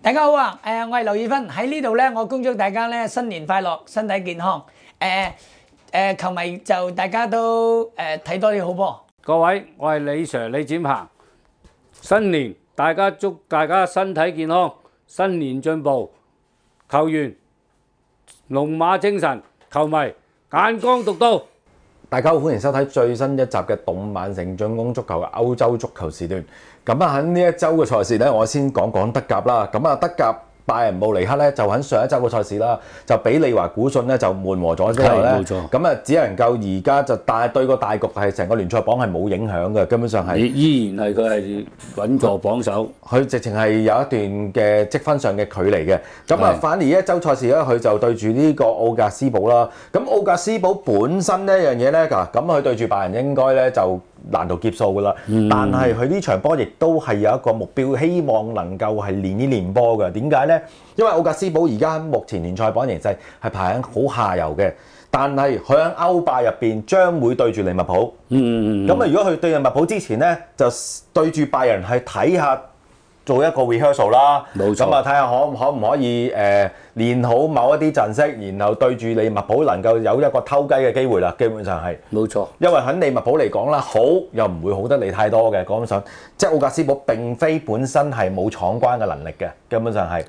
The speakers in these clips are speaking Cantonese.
大家好啊！我係劉以芬喺呢度咧，我恭祝大家咧新年快樂，身體健康。球迷就大家都睇多啲好波。 各位，我係李 Sir 李展鵬。新年祝大家身體健康，新年進步。球員龍馬精神，球迷眼光獨到。 大家好，歡迎收睇最新一集嘅動漫成長功足球嘅歐洲足球時段。咁啊喺呢一周嘅賽事咧，我先講德甲啦。咁啊德甲拜仁慕尼黑咧就喺上一周嘅賽事啦，就俾利華古遜咧就悶和咗之後咧，咁啊只能夠而家就但係對個大局係成個聯賽榜係冇影響嘅，根本上係依然係佢係穩坐榜首。 佢直情係有一段嘅積分上嘅距離嘅。咁啊反而一周賽事咧，佢就對住呢個奧格斯堡啦。咁奧格斯堡本身呢一樣嘢咧，咁佢對住拜仁應該咧就難度劫數噶啦。但係佢呢場波亦都係有一個目標，希望能夠係練一練波嘅。點解咧？因為奧格斯堡而家目前聯賽榜形勢係排喺好下游嘅，但係佢喺歐霸入邊將會對住利物浦。咁啊，如果佢對利物浦之前咧，就對住拜仁係睇下做一個 rehearsal 啦。冇錯。咁啊，睇下可唔可以練好某一啲陣式，然後對住利物浦能夠有一個偷雞嘅機會啦。基本上係冇錯。因為喺利物浦嚟講啦，好又唔會好得你太多嘅。講真，即係奧格斯堡並非本身係冇闖關嘅能力嘅，根本上係。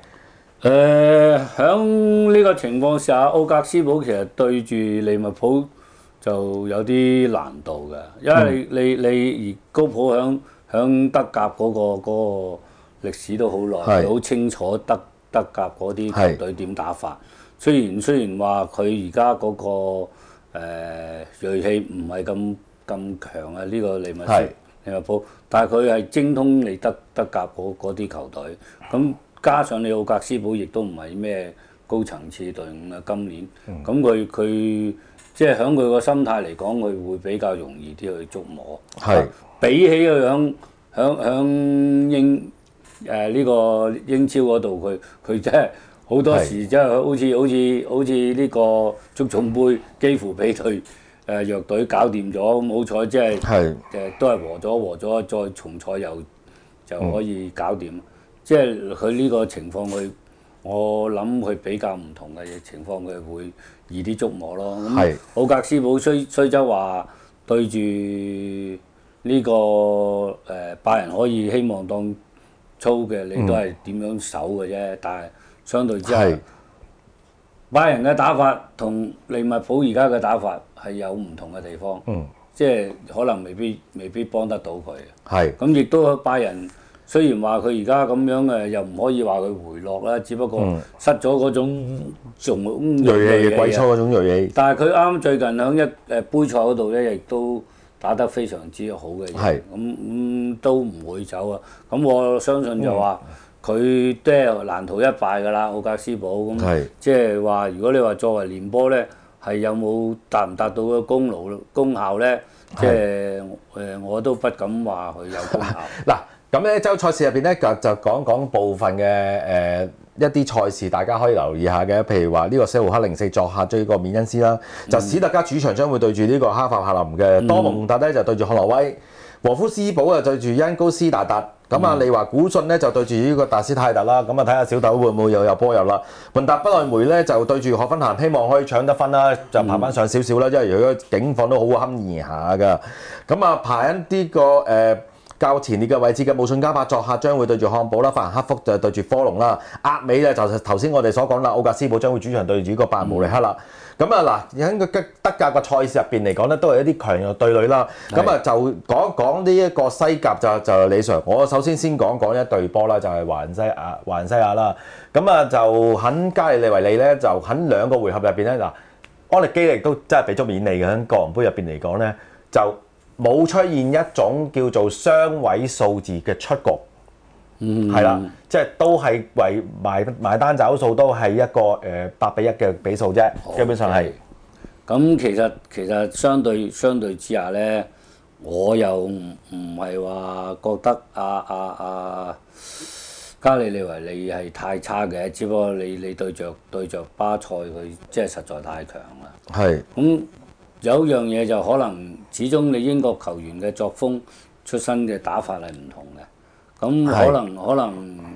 喺呢個情況下，奧格斯堡其實對住利物浦就有啲難度嘅，因為你而高普響德甲嗰個歷史都好耐，好清楚德甲嗰啲球隊點打法。雖然話佢而家嗰個銳氣唔係咁強啊，呢個利物浦，但係佢係精通你德甲嗰啲球隊咁。加上你奧格斯堡亦都唔係咩高層次隊伍啊，今年咁佢即係喺佢個心態嚟講，佢會比較容易啲去捉摸。係比起佢響呢個英超嗰度，佢真係好多時真係好似呢個足總杯幾乎俾隊弱隊搞掂咗，好彩即係都係和咗，再重賽就可以搞掂。即係佢呢個情況，我諗佢比較唔同嘅情況，佢會易啲捉摸咯。咁奧格斯堡雖則話對住呢個拜仁可以希望當粗嘅，你都係點樣守嘅啫。但係相對之下，拜仁嘅打法同利物浦而家嘅打法係有唔同嘅地方。即係可能未必幫得到佢。咁亦都拜仁。雖然話佢而家咁樣又唔可以話佢回落啦，只不過失咗嗰種仲銳氣嘅季初嗰種銳氣。但係佢啱最近喺杯賽嗰度咧，亦都打得非常之好嘅嘢。咁都唔會走啊！咁我相信就話佢都係難逃一敗㗎啦，奧格斯堡咁。即係話如果你話作為練波咧，係有冇達唔達到個功效咧？即係我都不敢話佢有功效。 嗱。咁呢周賽事入邊咧，就講部分嘅一啲賽事，大家可以留意下嘅。譬如話呢個西湖克04作客追個緬恩斯啦，就史特加主場將會對住呢個哈法柏林嘅。多蒙特咧就對住漢諾威，和夫斯堡啊對住恩高斯達特。咁啊利華古遜咧就對住呢個達斯泰特啦。咁啊睇下小豆會唔會又有波入啦？雲達不萊梅咧就對住賀芬咸，希望可以搶得分啦，就爬翻上少少啦。因為如果境況都好堪言下㗎。咁啊排緊啲個較前列嘅位置嘅慕遜加柏作客將會對住漢堡啦，法蘭克福就對住科隆啦，壓尾咧就頭先我哋所講啦，奧格斯堡將會主場對住個拜仁慕尼黑啦。咁啊嗱，喺個德甲嘅賽事入邊嚟講咧，都係一啲強弱對壘啦。咁啊就講一講呢一個西甲就李 Sir，我首先講一隊波啦，就係華倫西亞啦。咁啊就喺加里利維利咧，就喺兩個回合入邊咧嗱，安力基力都真係俾足面你嘅，喺國王杯入邊嚟講咧就冇出現一種叫做雙位數字嘅出局，係啦，即係都係為埋單走數，都係一個8-1嘅比數啫，基本上係。 咁其實相對之下咧，我又唔係話覺得加里利維利係太差嘅，只不過你對着巴塞佢即係實在太強啦。係。咁有一樣嘢就可能，始終你英國球員嘅作風出身嘅打法係唔同嘅，咁可能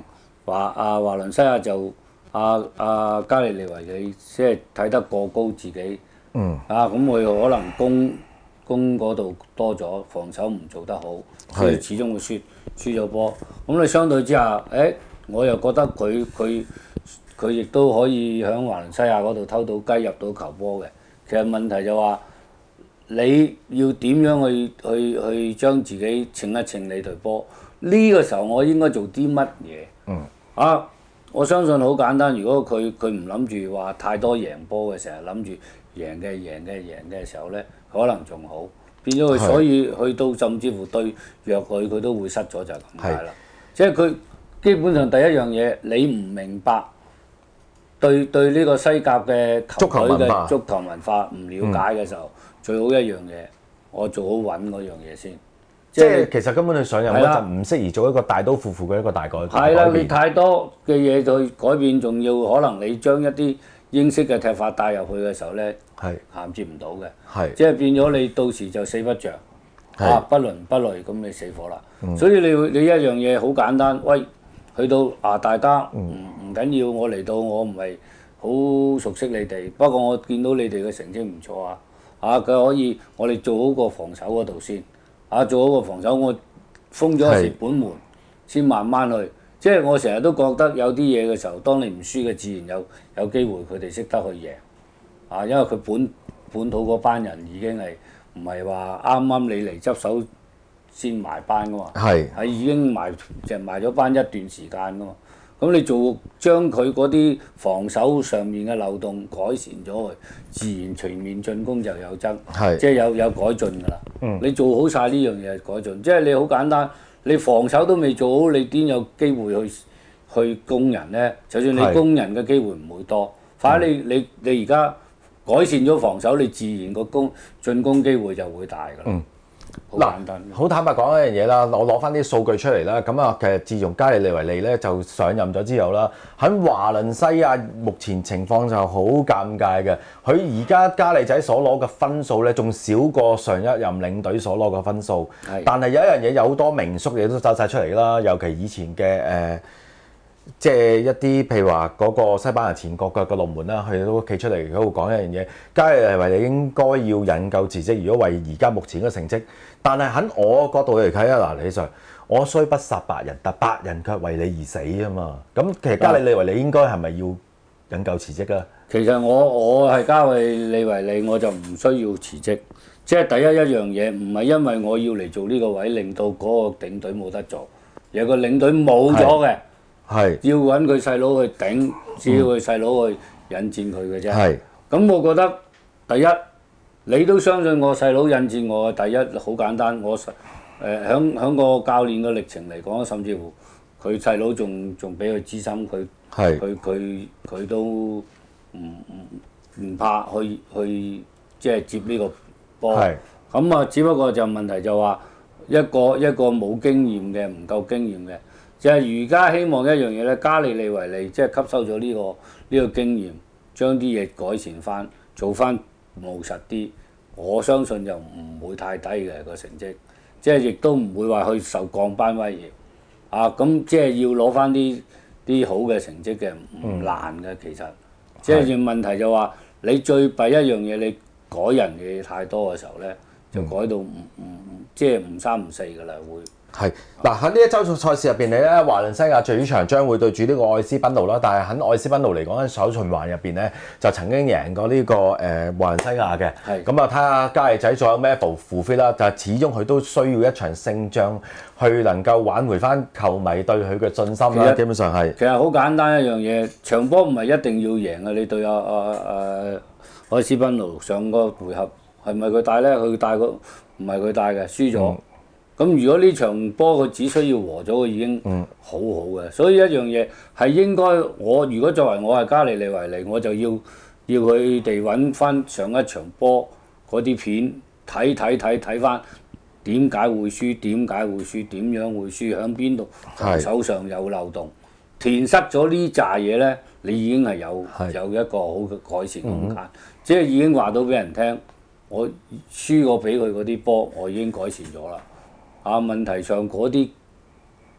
華倫西亞就加利尼維利即係睇得過高自己。咁佢可能攻嗰度多咗，防守唔做得好，所以始終會輸咗波。咁你相對之下，我又覺得佢亦都可以喺華倫西亞嗰度偷到雞入到球波嘅。其實問題就話你要點樣去將自己稱一稱你隊波？呢個時候我應該做啲乜嘢？我相信好簡單。如果佢唔諗住話太多贏波嘅，成日諗住贏嘅時候呢，可能仲好。變咗佢，所以去到甚至乎對弱隊佢都會失咗，就係咁解啦。即係佢基本上第一樣嘢，你唔明白對呢個西甲嘅球隊嘅足球文化唔了解嘅時候，最好一樣嘢，我做好穩嗰樣嘢先。 即係其實根本你上任嗰陣唔適宜做一個大刀闊斧嘅一個大改變。 係啦，你太多嘅嘢去改變，仲要可能你將一啲英式嘅踢法帶入去嘅時候咧，銜接唔到嘅。即係變咗你到時就死不着，不倫不類，咁你死火啦。所以你一樣嘢好簡單，喂，去到大家唔緊要，我嚟到我唔係好熟悉你哋，不過我見到你哋嘅成績唔錯佢可以我哋做好個防守嗰度先。做好個防守，我封咗蝕本門，先慢慢去。即係我成日都覺得有啲嘢嘅時候，當你唔輸嘅，自然有機會佢哋識得去贏。因為佢本土嗰班人已經係唔係話啱啱你嚟執手先埋班噶嘛？係已經埋咗班一段時間噶嘛。咁你將佢嗰啲防守上面嘅漏洞改善咗佢，自然全面進攻就有增，即係有改進㗎啦。你做好晒呢樣嘢改進，即係你好簡單。你防守都未做好，你點有機會去攻人呢？就算你攻人嘅機會唔會多，反而你而家改善咗防守，你自然個進攻機會就會大㗎啦。 好坦白講一樣嘢啦，我攞翻啲數據出嚟啦。咁其實自從加利尼維利咧就上任咗之後啦，喺華倫西亞目前情況就好尷尬嘅。佢而家加利仔所攞嘅分數咧，仲少過上一任領隊所攞嘅分數。但係有一樣嘢，有好多名宿嘢都走晒出嚟啦，尤其以前嘅即係一啲譬如話嗰個西班牙前國腳嘅龍門啦，佢哋都企出嚟喺度講一樣嘢，加利尼維利應該要引咎辭職，如果為而家目前嘅成績。但係喺我角度嚟睇李 Sir，我雖不殺百人，但百人卻為你而死啊嘛。咁其實加利尼維利應該係咪要引咎辭職啊？ 其實我係加利尼維利，我就唔需要辭職。即係第一樣嘢，唔係因為我要嚟做呢個位，令到嗰個領隊冇得做，有個領隊冇咗嘅。要揾佢細佬去頂，只要佢細佬去引薦佢嘅啫。咁我覺得第一，你都相信我細佬引薦我。第一好簡單，我響個教練嘅歷程嚟講，甚至乎佢細佬仲比佢資深，佢都唔怕去即係接呢個波。咁只不過就問題就話一個冇經驗嘅，唔夠經驗嘅。就係而家希望一樣嘢咧，加利尼維利即係吸收咗呢個經驗，將啲嘢改善翻，做翻務實啲。我相信就唔會太低嘅個成績，即係亦都唔會話去受降班威脅。咁即係要攞翻啲好嘅成績嘅，唔難嘅其實。即係問題就話你最弊一樣嘢，你改人嘅嘢太多嘅時候咧，就改到即係唔三唔四㗎啦會。 喺呢一週賽事入邊咧，華倫西亞主場將會對住呢個愛斯賓奴啦。但係喺愛斯賓奴嚟講咧，首循環入邊咧就曾經贏過呢個華倫西亞嘅。咁睇下加利仔仲有咩付 fit 啦。就係始終佢都需要一場勝仗去能夠挽回翻球迷對佢嘅信心啦。基本上係。其實好簡單一樣嘢，場波唔係一定要贏嘅。你對愛斯賓奴上個回合係咪佢帶咧？佢帶個唔係佢帶嘅，輸咗。咁如果呢場波佢只需要和咗，佢已經好好嘅。所以一樣嘢係應該我如果作為我係加利尼維利，我就要佢哋揾翻上一場波嗰啲片睇翻點解會輸，點樣會輸，響邊度手上有漏洞，填塞咗呢扎嘢呢，你已經係有一個好嘅改善空間，即係已經話到俾人聽，我輸過俾佢嗰啲波，我已經改善咗啦。問題上嗰啲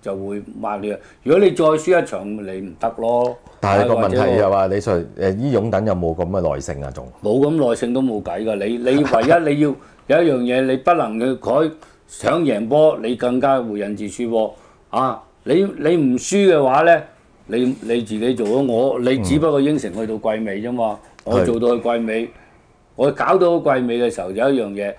就會抹你。如果你再輸一場，你唔得咯。 但係個問題或者又話李 Sir 依擁躉有冇咁嘅耐性啊？仲冇咁耐性都冇計㗎。你唯一你要有一樣嘢，你不能去改想贏波，你更加會引致輸波啊！你唔輸嘅話咧，你自己做咯。你只不過應承去到季尾啫嘛。我做到去季尾，我搞到季尾嘅時候有一樣嘢，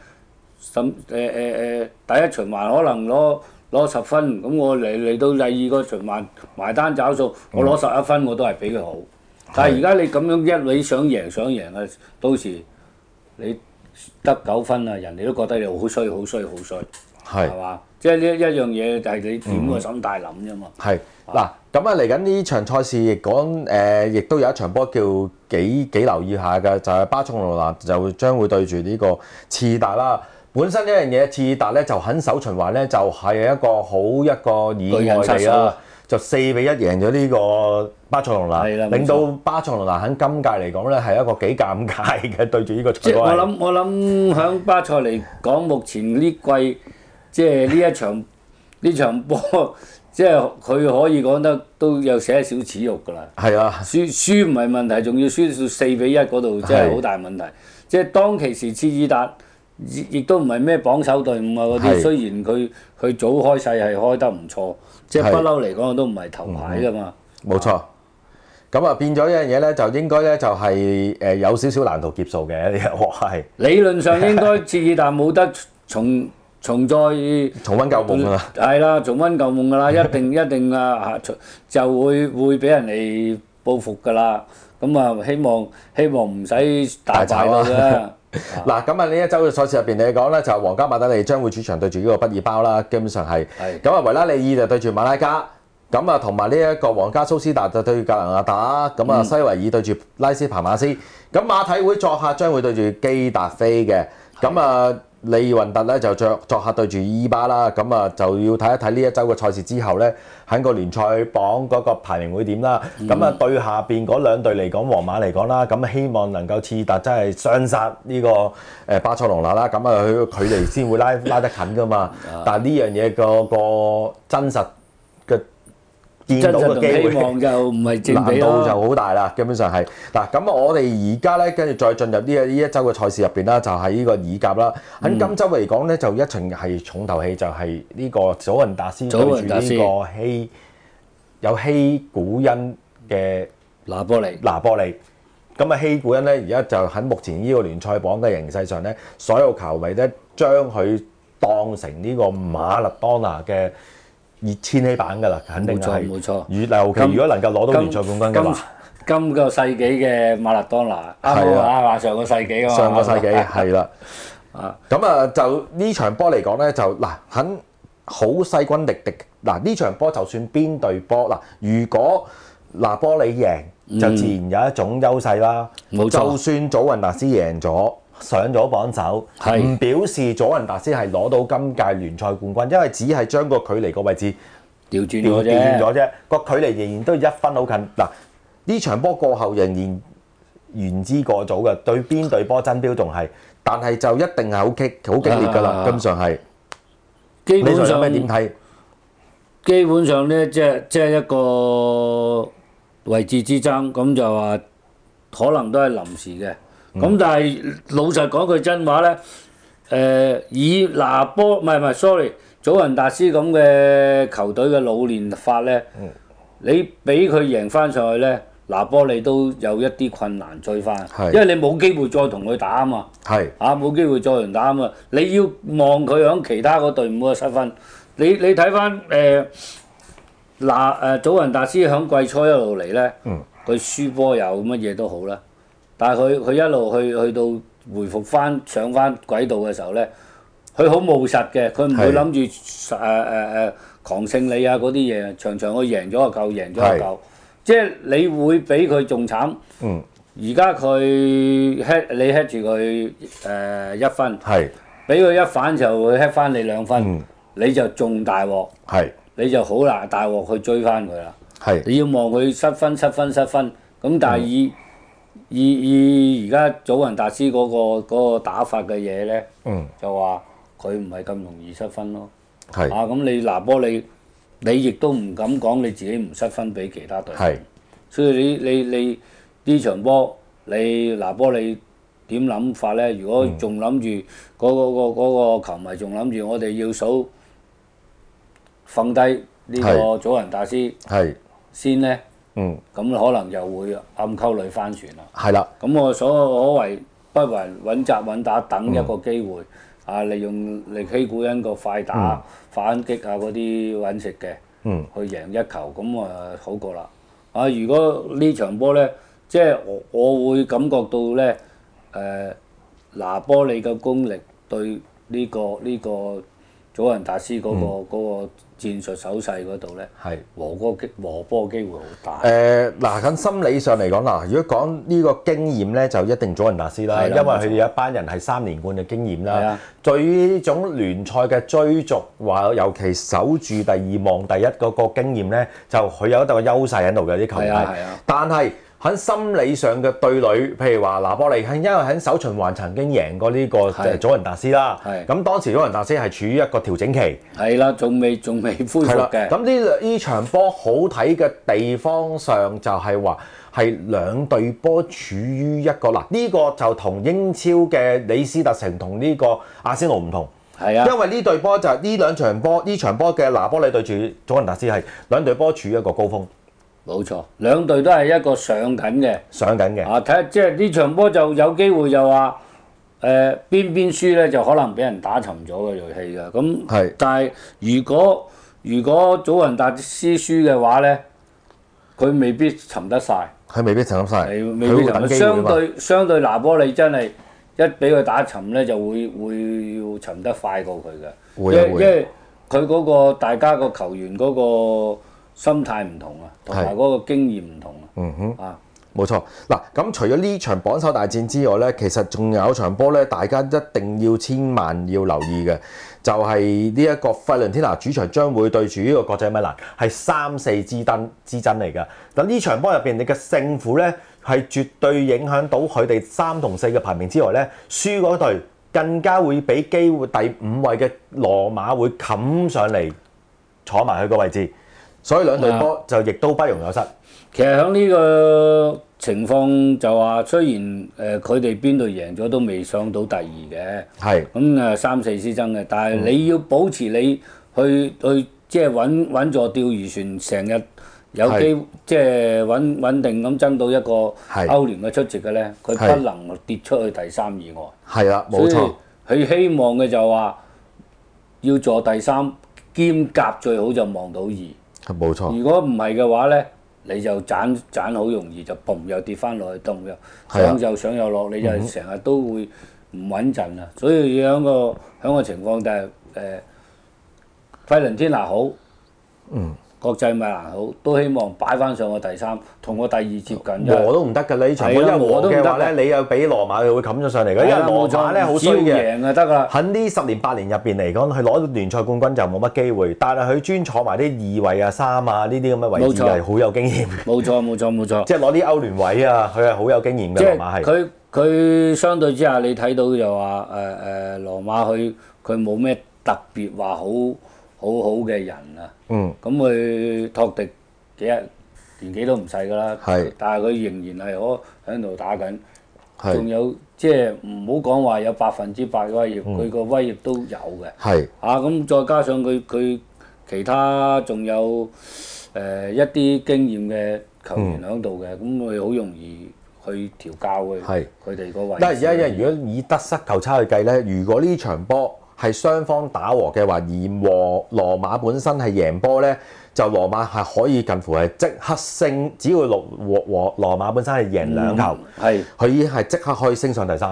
第一循環可能攞10分，咁我嚟到第二個循環埋單找數，我攞11分我都係比佢好。但係而家你咁樣一味想贏啊，到時你得9分啊，人哋都覺得你好衰，係嘛？即係呢一樣嘢就係你點個心態諗啫嘛。 係嗱，咁啊嚟緊呢場賽事亦講亦都有一場波叫幾留意下嘅，就係巴塞羅那就將會對住呢個次達啦。本身呢樣嘢次達咧就喺首循環咧就係一個意外嚟啦，就4-1贏咗呢個巴塞羅那，令到巴塞羅那喺今屆嚟講咧係一個幾尷尬嘅對住呢個賽。 即係我諗響巴塞嚟講，目前呢季即係呢場波，即係佢可以講得都有寫少恥辱㗎啦。 係啊， 輸唔係問題，仲要輸到4-1嗰度，真係好大問題。即係當其時次爾達亦都唔係咩榜首隊伍啊嗰啲，雖然佢早開勢係開得唔錯，即係不嬲嚟講都唔係頭牌㗎嘛。 冇錯。咁啊變咗一樣嘢咧，就應該咧就係有少少難度劫數嘅呢一鑊係。理論上應該次爾達冇得重溫舊夢㗎啦。係啦，重溫舊夢㗎啦，一定啊就會俾人哋報復㗎啦。咁啊希望唔使大敗到嘅。 嗱，咁啊呢一周嘅賽事入邊嚟講咧，就皇家馬德里將會主場對住呢個畢爾包啦，基本上係。咁啊維拉利爾就對住馬拉加，咁啊同埋呢一個皇家蘇斯達就對住格蘭納達，咁啊西維爾對住拉斯帕馬斯，咁馬體會作客將會對住基達菲嘅，咁啊利雲特咧就作客對住伊巴啦，咁啊就要睇一睇呢一周嘅賽事之後咧，喺個聯賽榜嗰個排名會點啦。咁啊對下邊嗰兩隊嚟講，皇馬嚟講啦，咁希望能夠次達真係雙殺呢個巴塞隆拿啦，咁啊佢距離先會拉得近噶嘛。但係呢樣嘢個真實嘅見到嘅機會， 希望就唔係正比難度就好大啦。基本上係嗱，咁我哋而家咧跟住再進入呢一周嘅賽事入邊啦，就係呢個意甲啦。喺今周嚟講咧，就一場係重頭戲，就係呢個祖雲達斯對住呢個有希古恩嘅拿波利。咁啊，希古恩咧而家就喺目前呢個聯賽榜嘅形勢上咧，所有球迷咧將佢當成呢個馬勒當拿嘅千禧版㗎啦，肯定係。冇錯。尤其如果能夠攞到聯賽冠軍嘅話， 今個世紀嘅馬勒當拿，話上個世紀啊嘛。 上個世紀係啦。咁啊，就呢場波嚟講咧，就嗱喺好勢均力敵。嗱呢場波就算邊隊波嗱，如果拿波里贏，就自然有一種優勢啦。冇錯。就算祖雲達斯贏咗，上咗榜首，唔表示祖雲達斯係攞到今屆聯賽冠軍，因為只係將個距離個位置調轉咗啫，個距離仍然都1分好近。嗱呢場波過後仍然言之過早嘅，對邊隊波爭標仲係，但係就一定係好激烈㗎啦，根本上係。基本上有咩點睇？ 基本上咧，即係一個位置之爭，咁就話可能都係臨時嘅。咁但係老實講句真話咧，以拿波唔係 sorry， 祖雲達斯咁嘅球隊嘅老練法咧，你俾佢贏翻上去咧，拿波利都有一啲困難追翻，因為你冇機會再同佢打啊嘛，冇機會再同打啊嘛，你要望佢響其他嗰隊伍嘅失分，你睇翻祖雲達斯響季初一路嚟咧，佢輸波又乜嘢都好啦。但係佢一路去到回復翻上翻軌道嘅時候咧，佢好務實嘅，佢唔會諗住狂勝你啊嗰啲嘢，場場佢贏咗就夠，贏咗就夠。即係你會比佢仲慘。而家你 hit 住佢1分，俾佢一反就會 hit 翻你2分，你就仲大鑊，你就好難大鑊去追翻佢啦。你要望佢失分，咁但係以而家祖雲達斯嗰個打法嘅嘢咧，就話佢唔係咁容易失分咯。咁你拿波利你亦都唔敢講你自己唔失分俾其他隊。 係， 所以你呢場波，拿波你點諗法咧？如果仲諗住嗰個球迷仲諗住我哋要數瞓低呢個祖雲達斯係， 先咧， 嗯， 咁可能又會暗溝裏翻船啦。 係啦， 咁我所謂不為穩紮穩打，等一個機會，利用力希古恩個快打、反擊啊嗰啲揾食嘅，去贏一球，咁好過啦。如果呢場波咧，即係我會感覺到咧，拿波利嘅功力對呢個祖雲達斯嗰個戰術手勢嗰度咧， 係和波機會好大。 嗱，咁心理上嚟講嗱，如果講呢個經驗咧，就一定祖雲達斯啦，因為佢哋有一班人係3連冠嘅經驗啦。對於呢種聯賽嘅追逐，話尤其守住第2望第1嗰個經驗咧，就佢有一個優勢喺度嘅啲球員。但係喺心理上嘅對壘，譬如話拿波利，因為喺首循環曾經贏過呢個祖雲達斯啦。咁當時祖雲達斯係處於一個調整期。係啦， 仲未恢復嘅。 咁呢場波好睇嘅地方上就係話係兩隊波處於一個呢個就同英超嘅李斯特城同呢個阿仙奴唔同。 係啊， 因為呢隊波就係呢場波嘅拿波利對住祖雲達斯係兩隊波處於一個高峰。 冇錯，兩隊都係一個上緊嘅。睇下即係呢場波就有機會就話邊輸咧，就可能俾人打沉咗個遊戲㗎。咁但係如果祖雲達斯輸嘅話咧，佢未必沉得晒。 未必沉得相對拿波利真係一俾佢打沉咧，就會沉得快過佢嘅。因為佢嗰個大家個球員嗰個心態唔同啊，同埋嗰個經驗唔同啊。 冇錯。嗱，咁除咗呢場榜首大戰之外咧，其實仲有場波咧，大家一定要千萬要留意嘅，就係呢一個費倫天拿主場將會對住呢個國際米蘭，係3-4之爭嚟㗎。咁呢場波入邊，你嘅勝負咧係絕對影響到佢哋3同4嘅排名之外咧，輸嗰隊更加會俾機會第5位嘅羅馬會冚上嚟坐埋佢個位置。所以兩隊波就亦都不容有失。 其實喺呢個情況就話，雖然佢哋邊隊贏咗都未上到第2嘅，咁3-4之爭嘅，但係你要保持你去即係穩坐釣魚船，成日有機即係穩定咁爭到一個歐聯嘅出席嘅咧，佢不能跌出去第3以外。 係啦，冇錯。 佢希望嘅就話要坐第3，兼夾最好就望到2。 冇錯。 如果唔係嘅話咧，你就斬好容易就嘣又跌翻落去，咚又上又上又落，你就成日都會唔穩陣啊！所以喺個情況就係費倫天拿好，國際米蘭好，都希望擺翻上個第3，同個第2接近。 和都唔得㗎，呢場波，因為和嘅話咧，你又俾羅馬會冚咗上嚟㗎。因為羅馬咧好衰嘅， 贏就得㗎。 喺呢10年8年入邊嚟講，佢攞聯賽冠軍就冇乜機會，但係佢專坐埋啲2位啊、3啊呢啲咁嘅位置係好有經驗。 冇錯。 即係攞啲歐聯位啊，佢係好有經驗嘅。羅馬係。 佢相對之下，你睇到就話羅馬佢冇咩特別話好嘅人啊。咁佢托迪年紀都唔細㗎啦，但係佢仍然係喺度打緊，仲有即係唔好講話有100%威脅，佢個威脅都有嘅。咁再加上佢其他仲有一啲經驗嘅球員喺度嘅，咁佢好容易去調教佢哋個位置。 但係而家如果以得失球差去計咧，如果呢場波係雙方打和嘅話，而羅馬本身係贏波咧，就羅馬係可以近乎係即刻升，只要羅馬本身係贏2球，佢已經係即刻可以升上第3。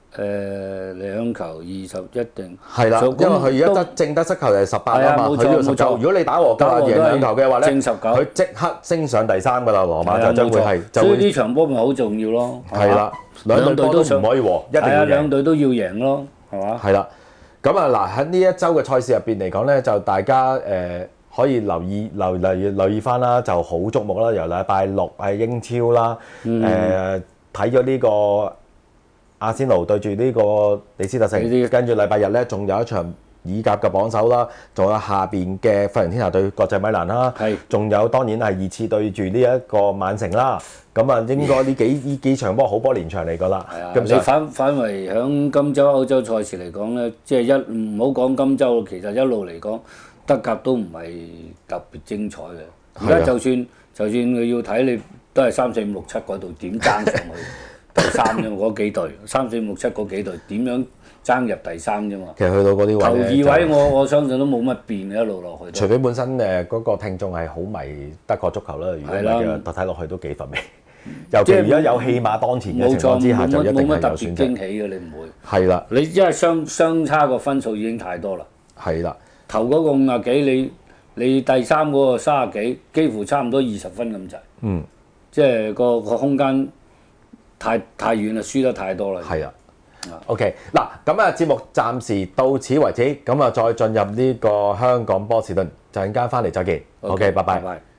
2球21定係啦，因為佢而家正得失球係18啊嘛，佢呢度19。如果你打和嘅話，贏2球嘅話咧，佢即刻升上第3㗎啦，羅馬就將會係。 所以呢場波咪好重要咯。 係啦，兩隊都唔可以和，一定要贏。 兩隊都要贏咯，係嘛？ 係啦。咁啊嗱，喺呢一週嘅賽事入邊嚟講咧，就大家可以留意翻啦，就好矚目啦。由禮拜6係英超啦，睇咗呢個阿仙奴對住呢個李斯特城，跟住禮拜日咧仲有一場意甲嘅榜首啦，仲有下邊嘅費倫天拿對國際米蘭啦， 係仲有當然係熱刺對住呢一個曼城啦。咁啊，應該呢幾場波好波連場嚟㗎啦。 係啊， 咁你反為響今週歐洲賽事嚟講咧，即係唔好講今週，其實一路嚟講德甲都唔係特別精彩嘅。而家就算佢要睇你都係3、4、5、6、7嗰度點爭上去第三啫嘛，嗰幾隊3、4、5、6、7嗰幾隊點樣爭入第三啫嘛。 其實去到嗰啲頭位二位我相信都冇乜變嘅，一路落去都。 除非本身嗰個聽眾係好迷德國足球啦，如果唔係嘅睇落去都幾乏味。尤其而家有戲碼當前嘅情況之下，就一定係冇乜特別有選擇。 驚喜嘅，你唔會。 係啦， 你因為相差個分數已經太多啦。 係啦， 頭嗰個50幾，你第三嗰個30幾，幾乎差唔多20分咁滯。 嗯， 即係個空間太遠啦，輸得太多啦。 係啦。OK， 嗱咁啊，節目暫時到此為止，咁啊再進入呢個香港波士頓，陣間翻嚟再見。OK，拜拜。